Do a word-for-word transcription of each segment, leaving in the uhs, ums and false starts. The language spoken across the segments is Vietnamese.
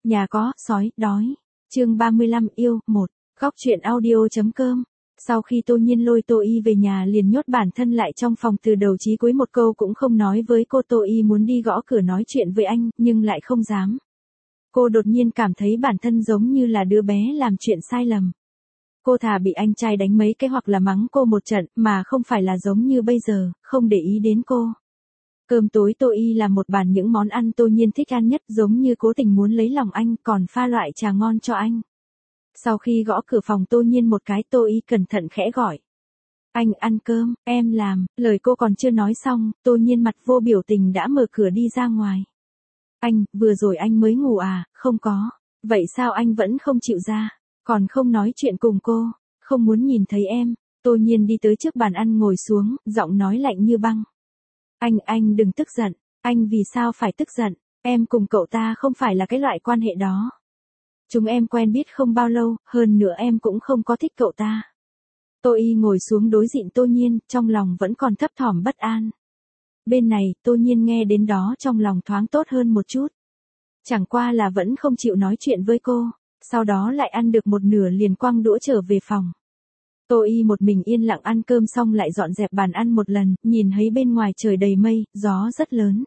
Nhà có, sói, đói. Chương ba mươi lăm yêu, một. Góc truyện audio.com. Sau khi Tô Nhiên lôi Tô Y về nhà liền nhốt bản thân lại trong phòng từ đầu chí cuối một câu cũng không nói với cô. Tô Y muốn đi gõ cửa nói chuyện với anh, nhưng lại không dám. Cô đột nhiên cảm thấy bản thân giống như là đứa bé làm chuyện sai lầm. Cô thà bị anh trai đánh mấy cái hoặc là mắng cô một trận, mà không phải là giống như bây giờ, không để ý đến cô. Cơm tối Tô Y làm một bàn những món ăn Tô Nhiên thích ăn nhất, giống như cố tình muốn lấy lòng anh, còn pha loại trà ngon cho anh. Sau khi gõ cửa phòng Tô Nhiên một cái, Tô Y cẩn thận khẽ gọi. Anh ăn cơm, em làm. Lời cô còn chưa nói xong, Tô Nhiên mặt vô biểu tình đã mở cửa đi ra ngoài. Anh, vừa rồi anh mới ngủ à? Không có. Vậy sao anh vẫn không chịu ra? Còn không nói chuyện cùng cô? Không muốn nhìn thấy em. Tô Nhiên đi tới trước bàn ăn ngồi xuống, giọng nói lạnh như băng. Anh, anh đừng tức giận. Anh vì sao phải tức giận? Em cùng cậu ta không phải là cái loại quan hệ đó. Chúng em quen biết không bao lâu, hơn nữa em cũng không có thích cậu ta. Tô Y ngồi xuống đối diện Tô Nhiên, trong lòng vẫn còn thấp thỏm bất an. Bên này, Tô Nhiên nghe đến đó trong lòng thoáng tốt hơn một chút. Chẳng qua là vẫn không chịu nói chuyện với cô, sau đó lại ăn được một nửa liền quăng đũa trở về phòng. Tô Y một mình yên lặng ăn cơm xong lại dọn dẹp bàn ăn một lần, nhìn thấy bên ngoài trời đầy mây, gió rất lớn.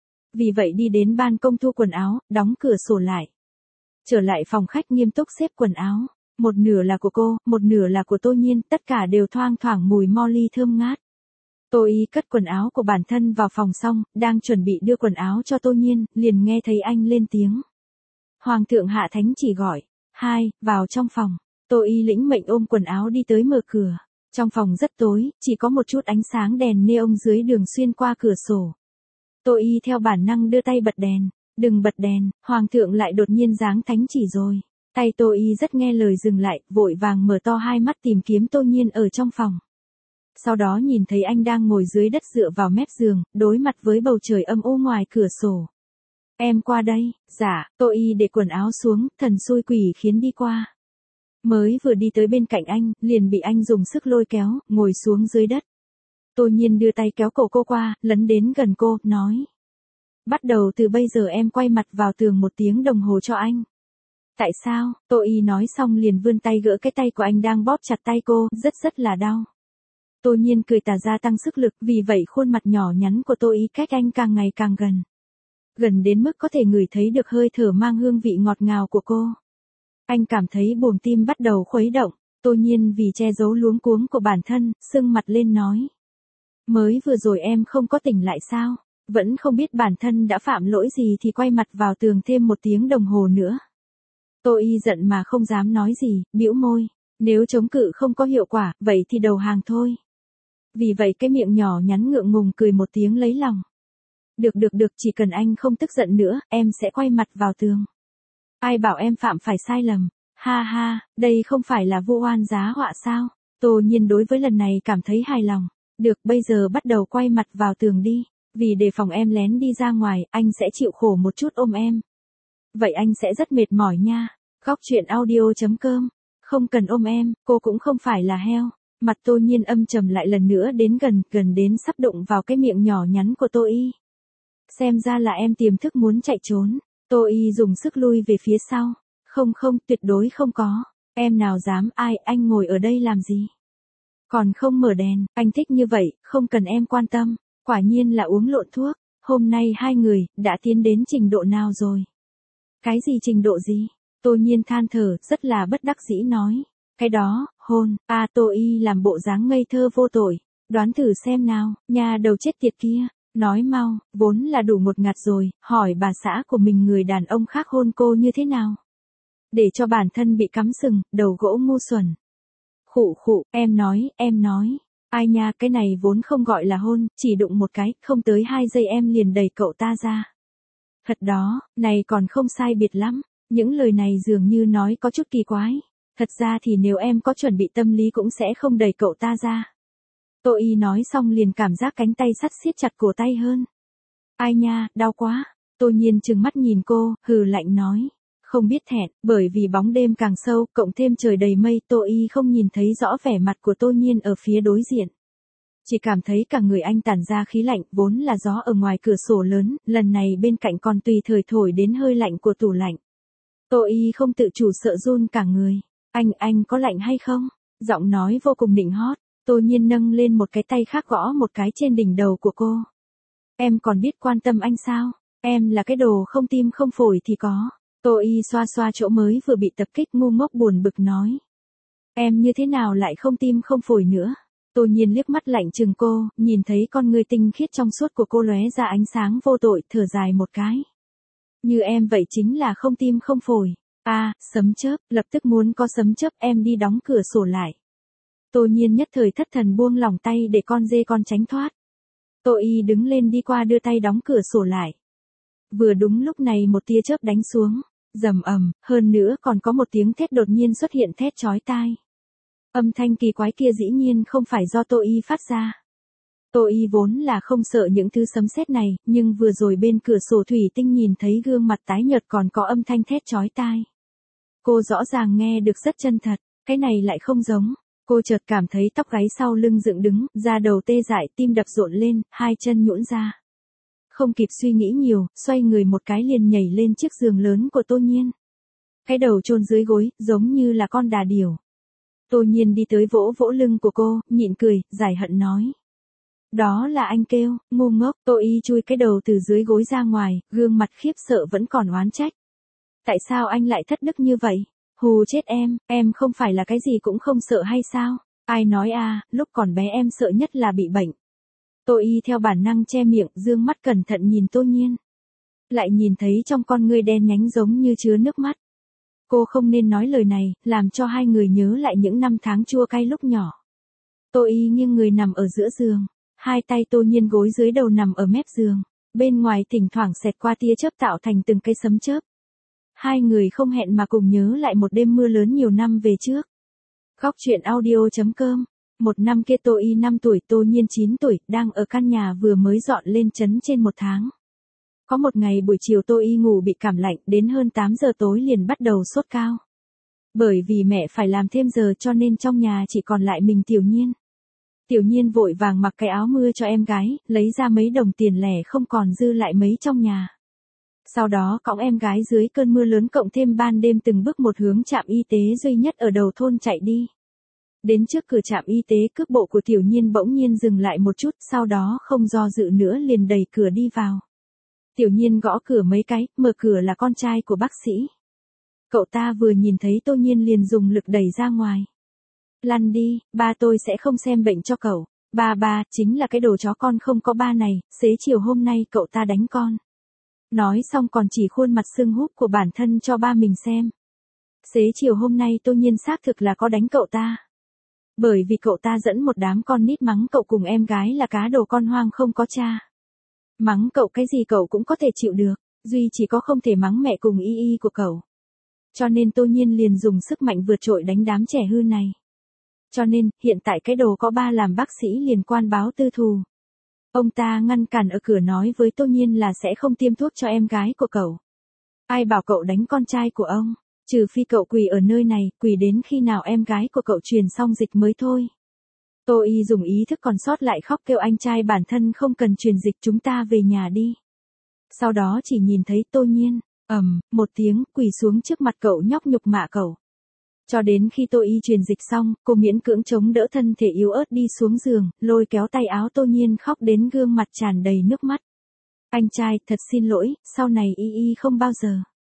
Vì vậy đi đến ban công thu quần áo, đóng cửa sổ lại. Trở lại phòng khách nghiêm túc xếp quần áo. Một nửa là của cô, một nửa là của Tô Nhiên, tất cả đều thoang thoảng mùi Molly thơm ngát. Tô Y cất quần áo của bản thân vào phòng xong, đang chuẩn bị đưa quần áo cho Tô Nhiên, liền nghe thấy anh lên tiếng. Hoàng thượng hạ thánh chỉ gọi. Hai, vào trong phòng. Tô Y lĩnh mệnh ôm quần áo đi tới mở cửa. Trong phòng rất tối, chỉ có một chút ánh sáng đèn neon dưới đường xuyên qua cửa sổ. Tô Y theo bản năng đưa tay bật đèn. Đừng bật đèn, Hoàng thượng lại đột nhiên giáng thánh chỉ rồi. Tay Tô Y rất nghe lời dừng lại, vội vàng mở to hai mắt tìm kiếm Tô Nhiên ở trong phòng. Sau đó nhìn thấy anh đang ngồi dưới đất dựa vào mép giường, đối mặt với bầu trời âm u ngoài cửa sổ. Em qua đây. Dạ. Tô Y để quần áo xuống, thần xui quỷ khiến đi qua. Mới vừa đi tới bên cạnh anh, liền bị anh dùng sức lôi kéo, ngồi xuống dưới đất. Tô Nhiên đưa tay kéo cổ cô qua, lấn đến gần cô, nói. Bắt đầu từ bây giờ em quay mặt vào tường một tiếng đồng hồ cho anh. Tại sao? Tô Y nói xong liền vươn tay gỡ cái tay của anh đang bóp chặt tay cô, rất rất là đau. Tô Nhiên cười tà gia tăng sức lực, vì vậy khuôn mặt nhỏ nhắn của Tô Y cách anh càng ngày càng gần. Gần đến mức có thể ngửi thấy được hơi thở mang hương vị ngọt ngào của cô. Anh cảm thấy buồng tim bắt đầu khuấy động. Tô Nhiên vì che giấu luống cuống của bản thân, sưng mặt lên nói. Mới vừa rồi em không có tỉnh lại sao? Vẫn không biết bản thân đã phạm lỗi gì thì quay mặt vào tường thêm một tiếng đồng hồ nữa. Tô Y giận mà không dám nói gì, bĩu môi. Nếu chống cự không có hiệu quả, vậy thì đầu hàng thôi. Vì vậy cái miệng nhỏ nhắn ngượng ngùng cười một tiếng lấy lòng. Được được được, chỉ cần anh không tức giận nữa, em sẽ quay mặt vào tường. Ai bảo em phạm phải sai lầm. Ha ha, đây không phải là vu oan giá họa sao? Tô Nhiên đối với lần này cảm thấy hài lòng. Được, bây giờ bắt đầu quay mặt vào tường đi. Vì đề phòng em lén đi ra ngoài, anh sẽ chịu khổ một chút ôm em. Vậy anh sẽ rất mệt mỏi nha. Góc truyện audio.com. Không cần ôm em, cô cũng không phải là heo. Mặt Tô Nhiên âm trầm lại lần nữa đến gần, gần đến sắp đụng vào cái miệng nhỏ nhắn của Tô Y. Xem ra là em tiềm thức muốn chạy trốn. Tô Y dùng sức lui về phía sau. Không không, tuyệt đối không có. Em nào dám, ai, anh ngồi ở đây làm gì? Còn không mở đèn, anh thích như vậy, không cần em quan tâm. Quả nhiên là uống lộn thuốc. Hôm nay hai người, đã tiến đến trình độ nào rồi? Cái gì trình độ gì? Tô Nhiên than thở, rất là bất đắc dĩ nói. Cái đó, hôn, à Tô Y làm bộ dáng ngây thơ vô tội. Đoán thử xem nào, nhà đầu chết tiệt kia. Nói mau, vốn là đủ một ngạt rồi, hỏi bà xã của mình người đàn ông khác hôn cô như thế nào? Để cho bản thân bị cắm sừng, đầu gỗ ngu xuẩn. Khụ khụ, em nói, em nói. Ai nha, cái này vốn không gọi là hôn, chỉ đụng một cái, không tới hai giây em liền đẩy cậu ta ra. Thật đó, này còn không sai biệt lắm. Những lời này dường như nói có chút kỳ quái. Thật ra thì nếu em có chuẩn bị tâm lý cũng sẽ không đẩy cậu ta ra. Tô Y nói xong liền cảm giác cánh tay sắt siết chặt cổ tay hơn. Ai nha, đau quá. Tô Nhiên trừng mắt nhìn cô, hừ lạnh nói. Không biết thẹn, bởi vì bóng đêm càng sâu, cộng thêm trời đầy mây, Tô Y không nhìn thấy rõ vẻ mặt của Tô Nhiên ở phía đối diện. Chỉ cảm thấy cả người anh tản ra khí lạnh, vốn là gió ở ngoài cửa sổ lớn, lần này bên cạnh còn tùy thời thổi đến hơi lạnh của tủ lạnh. Tô Y không tự chủ sợ run cả người. Anh, anh có lạnh hay không? Giọng nói vô cùng nịnh hót. Tô Nhiên nâng lên một cái tay khác gõ một cái trên đỉnh đầu của cô. Em còn biết quan tâm anh sao? Em là cái đồ không tim không phổi thì có. Tô Y xoa xoa chỗ mới vừa bị tập kích ngu ngốc buồn bực nói. Em như thế nào lại không tim không phổi nữa? Tô Nhiên liếc mắt lạnh chừng cô, nhìn thấy con người tinh khiết trong suốt của cô lóe ra ánh sáng vô tội, thở dài một cái. Như em vậy chính là không tim không phổi. À, sấm chớp, lập tức muốn có sấm chớp, em đi đóng cửa sổ lại. Tô Nhiên nhất thời thất thần buông lỏng tay để con dê con tránh thoát. Tô Y đứng lên đi qua đưa tay đóng cửa sổ lại. Vừa đúng lúc này một tia chớp đánh xuống, rầm ầm, hơn nữa còn có một tiếng thét đột nhiên xuất hiện thét chói tai. Âm thanh kỳ quái kia dĩ nhiên không phải do Tô Y phát ra. Tô Y vốn là không sợ những thứ sấm sét này, nhưng vừa rồi bên cửa sổ thủy tinh nhìn thấy gương mặt tái nhợt còn có âm thanh thét chói tai. Cô rõ ràng nghe được rất chân thật, cái này lại không giống. Cô chợt cảm thấy tóc gáy sau lưng dựng đứng, da đầu tê dại, tim đập rộn lên, hai chân nhũn ra. Không kịp suy nghĩ nhiều, xoay người một cái liền nhảy lên chiếc giường lớn của Tô Nhiên. Cái đầu chôn dưới gối, giống như là con đà điểu. Tô Nhiên đi tới vỗ vỗ lưng của cô, nhịn cười, giải hận nói. Đó là anh kêu, ngu ngốc. Tô Y chui cái đầu từ dưới gối ra ngoài, gương mặt khiếp sợ vẫn còn oán trách. Tại sao anh lại thất đức như vậy? Hù chết em, em không phải là cái gì cũng không sợ hay sao? Ai nói à, lúc còn bé em sợ nhất là bị bệnh. Tô Y theo bản năng che miệng, dương mắt cẩn thận nhìn Tô Nhiên. Lại nhìn thấy trong con ngươi đen nhánh giống như chứa nước mắt. Cô không nên nói lời này, làm cho hai người nhớ lại những năm tháng chua cay lúc nhỏ. Tô Y nghiêng người nằm ở giữa giường, hai tay Tô Nhiên gối dưới đầu nằm ở mép giường, bên ngoài thỉnh thoảng xẹt qua tia chớp tạo thành từng cây sấm chớp. Hai người không hẹn mà cùng nhớ lại một đêm mưa lớn nhiều năm về trước. Góc truyện audio chấm com. Một năm kia Tô Y năm tuổi, Tô Nhiên chín tuổi, đang ở căn nhà vừa mới dọn lên trấn trên một tháng. Có một ngày buổi chiều Tô Y ngủ bị cảm lạnh, đến hơn tám giờ tối liền bắt đầu sốt cao. Bởi vì mẹ phải làm thêm giờ cho nên trong nhà chỉ còn lại mình Tiểu Nhiên. Tiểu Nhiên vội vàng mặc cái áo mưa cho em gái, lấy ra mấy đồng tiền lẻ không còn dư lại mấy trong nhà. Sau đó cõng em gái dưới cơn mưa lớn cộng thêm ban đêm từng bước một hướng trạm y tế duy nhất ở đầu thôn chạy đi. Đến trước cửa trạm y tế cước bộ của Tiểu Nhiên bỗng nhiên dừng lại một chút, sau đó không do dự nữa liền đẩy cửa đi vào. Tiểu Nhiên gõ cửa mấy cái, mở cửa là con trai của bác sĩ. Cậu ta vừa nhìn thấy Tô Nhiên liền dùng lực đẩy ra ngoài. Lăn đi, ba tôi sẽ không xem bệnh cho cậu. Ba ba, chính là cái đồ chó con không có ba này, xế chiều hôm nay cậu ta đánh con. Nói xong còn chỉ khuôn mặt sưng húp của bản thân cho ba mình xem. Xế chiều hôm nay Tô Nhiên xác thực là có đánh cậu ta. Bởi vì cậu ta dẫn một đám con nít mắng cậu cùng em gái là cá đồ con hoang không có cha. Mắng cậu cái gì cậu cũng có thể chịu được, duy chỉ có không thể mắng mẹ cùng y y của cậu. Cho nên Tô Nhiên liền dùng sức mạnh vượt trội đánh đám trẻ hư này. Cho nên, hiện tại cái đồ có ba làm bác sĩ liền quan báo tư thù. Ông ta ngăn cản ở cửa nói với Tô Nhiên là sẽ không tiêm thuốc cho em gái của cậu. Ai bảo cậu đánh con trai của ông, trừ phi cậu quỳ ở nơi này, quỳ đến khi nào em gái của cậu truyền xong dịch mới thôi. Tô Y dùng ý thức còn sót lại khóc kêu anh trai bản thân không cần truyền dịch, chúng ta về nhà đi. Sau đó chỉ nhìn thấy Tô Nhiên, ầm, một tiếng, quỳ xuống trước mặt cậu nhóc nhục mạ cậu. Cho đến khi Tô Y truyền dịch xong, cô miễn cưỡng chống đỡ thân thể yếu ớt đi xuống giường, lôi kéo tay áo Tô Nhiên khóc đến gương mặt tràn đầy nước mắt. Anh trai, thật xin lỗi, sau này Y Y không bao giờ.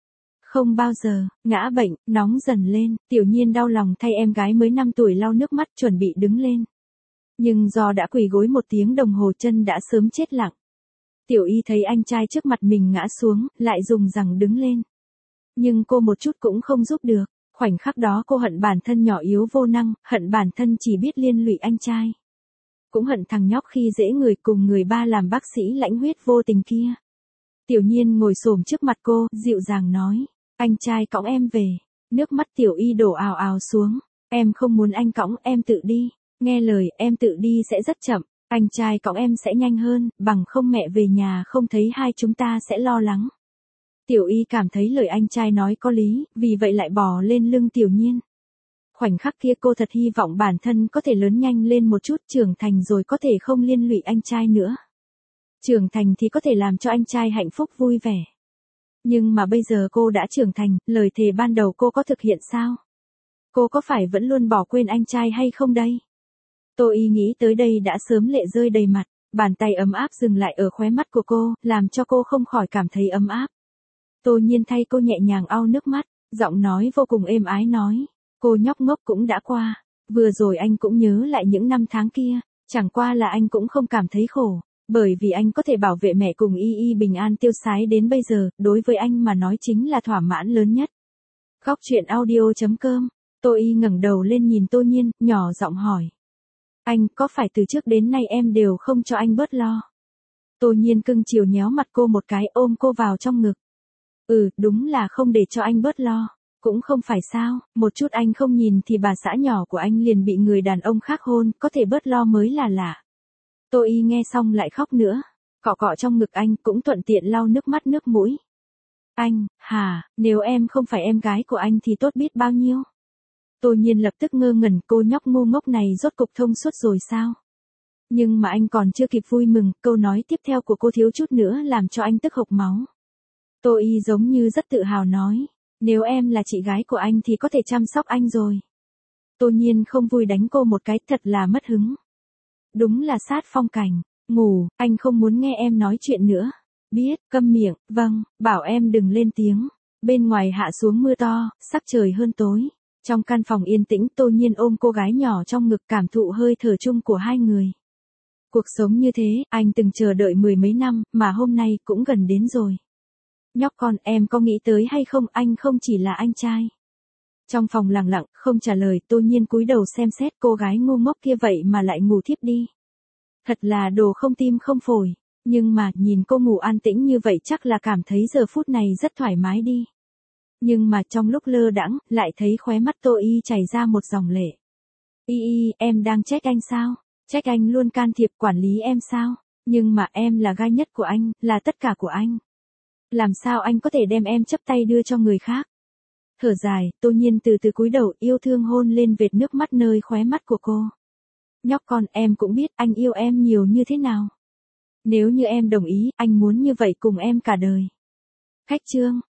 Không bao giờ, ngã bệnh, nóng dần lên, Tiểu Nhiên đau lòng thay em gái mới năm tuổi lau nước mắt chuẩn bị đứng lên. Nhưng do đã quỳ gối một tiếng đồng hồ chân đã sớm chết lặng. Tiểu Y thấy anh trai trước mặt mình ngã xuống, lại dùng rằng đứng lên. Nhưng cô một chút cũng không giúp được. Khoảnh khắc đó cô hận bản thân nhỏ yếu vô năng, hận bản thân chỉ biết liên lụy anh trai. Cũng hận thằng nhóc khi dễ người cùng người ba làm bác sĩ lãnh huyết vô tình kia. Tiểu Nhiên ngồi xổm trước mặt cô, dịu dàng nói, anh trai cõng em về. Nước mắt Tiểu Y đổ ào ào xuống, em không muốn anh cõng, em tự đi. Nghe lời, em tự đi sẽ rất chậm, anh trai cõng em sẽ nhanh hơn, bằng không mẹ về nhà không thấy hai chúng ta sẽ lo lắng. Tiểu Y cảm thấy lời anh trai nói có lý, vì vậy lại bò lên lưng Tiểu Nhiên. Khoảnh khắc kia cô thật hy vọng bản thân có thể lớn nhanh lên một chút, trưởng thành rồi có thể không liên lụy anh trai nữa. Trưởng thành thì có thể làm cho anh trai hạnh phúc vui vẻ. Nhưng mà bây giờ cô đã trưởng thành, lời thề ban đầu cô có thực hiện sao? Cô có phải vẫn luôn bỏ quên anh trai hay không đây? Tô Y nghĩ tới đây đã sớm lệ rơi đầy mặt, bàn tay ấm áp dừng lại ở khóe mắt của cô, làm cho cô không khỏi cảm thấy ấm áp. Tô Nhiên thay cô nhẹ nhàng lau nước mắt, giọng nói vô cùng êm ái nói, cô nhóc ngốc cũng đã qua, vừa rồi anh cũng nhớ lại những năm tháng kia, chẳng qua là anh cũng không cảm thấy khổ, bởi vì anh có thể bảo vệ mẹ cùng Y Y bình an tiêu sái đến bây giờ, đối với anh mà nói chính là thỏa mãn lớn nhất. Góc truyện audio chấm com, Tô Y ngẩng đầu lên nhìn Tô Nhiên, nhỏ giọng hỏi. Anh, có phải từ trước đến nay em đều không cho anh bớt lo? Tô Nhiên cưng chiều nhéo mặt cô một cái, ôm cô vào trong ngực. Ừ, đúng là không để cho anh bớt lo. Cũng không phải sao, một chút anh không nhìn thì bà xã nhỏ của anh liền bị người đàn ông khác hôn, có thể bớt lo mới là lạ. Tô Y nghe xong lại khóc nữa, cọ cọ trong ngực anh cũng thuận tiện lau nước mắt nước mũi. Anh, hả, nếu em không phải em gái của anh thì tốt biết bao nhiêu. Tô Nhiên lập tức ngơ ngẩn, cô nhóc ngu ngốc này rốt cục thông suốt rồi sao? Nhưng mà anh còn chưa kịp vui mừng, câu nói tiếp theo của cô thiếu chút nữa làm cho anh tức hộc máu. Tô Y giống như rất tự hào nói, nếu em là chị gái của anh thì có thể chăm sóc anh rồi. Tô Nhiên không vui đánh cô một cái, thật là mất hứng. Đúng là sát phong cảnh, ngủ, anh không muốn nghe em nói chuyện nữa. Biết, câm miệng, vâng, bảo em đừng lên tiếng. Bên ngoài hạ xuống mưa to, sắc trời hơn tối. Trong căn phòng yên tĩnh, Tô Nhiên ôm cô gái nhỏ trong ngực, cảm thụ hơi thở chung của hai người. Cuộc sống như thế, anh từng chờ đợi mười mấy năm, mà hôm nay cũng gần đến rồi. Nhóc con, em có nghĩ tới hay không, anh không chỉ là anh trai. Trong phòng lặng lặng, không trả lời, Tô Nhiên cúi đầu xem xét cô gái ngu ngốc kia vậy mà lại ngủ thiếp đi. Thật là đồ không tim không phổi, nhưng mà nhìn cô ngủ an tĩnh như vậy chắc là cảm thấy giờ phút này rất thoải mái đi. Nhưng mà trong lúc lơ đãng, lại thấy khóe mắt Tô Y chảy ra một dòng lệ. Y Y, em đang trách anh sao? Trách anh luôn can thiệp quản lý em sao? Nhưng mà em là gai nhất của anh, là tất cả của anh. Làm sao anh có thể đem em chấp tay đưa cho người khác? Thở dài, Tô Nhiên từ từ cúi đầu, yêu thương hôn lên vệt nước mắt nơi khóe mắt của cô. Nhóc con, em cũng biết anh yêu em nhiều như thế nào. Nếu như em đồng ý, anh muốn như vậy cùng em cả đời. Khách chương.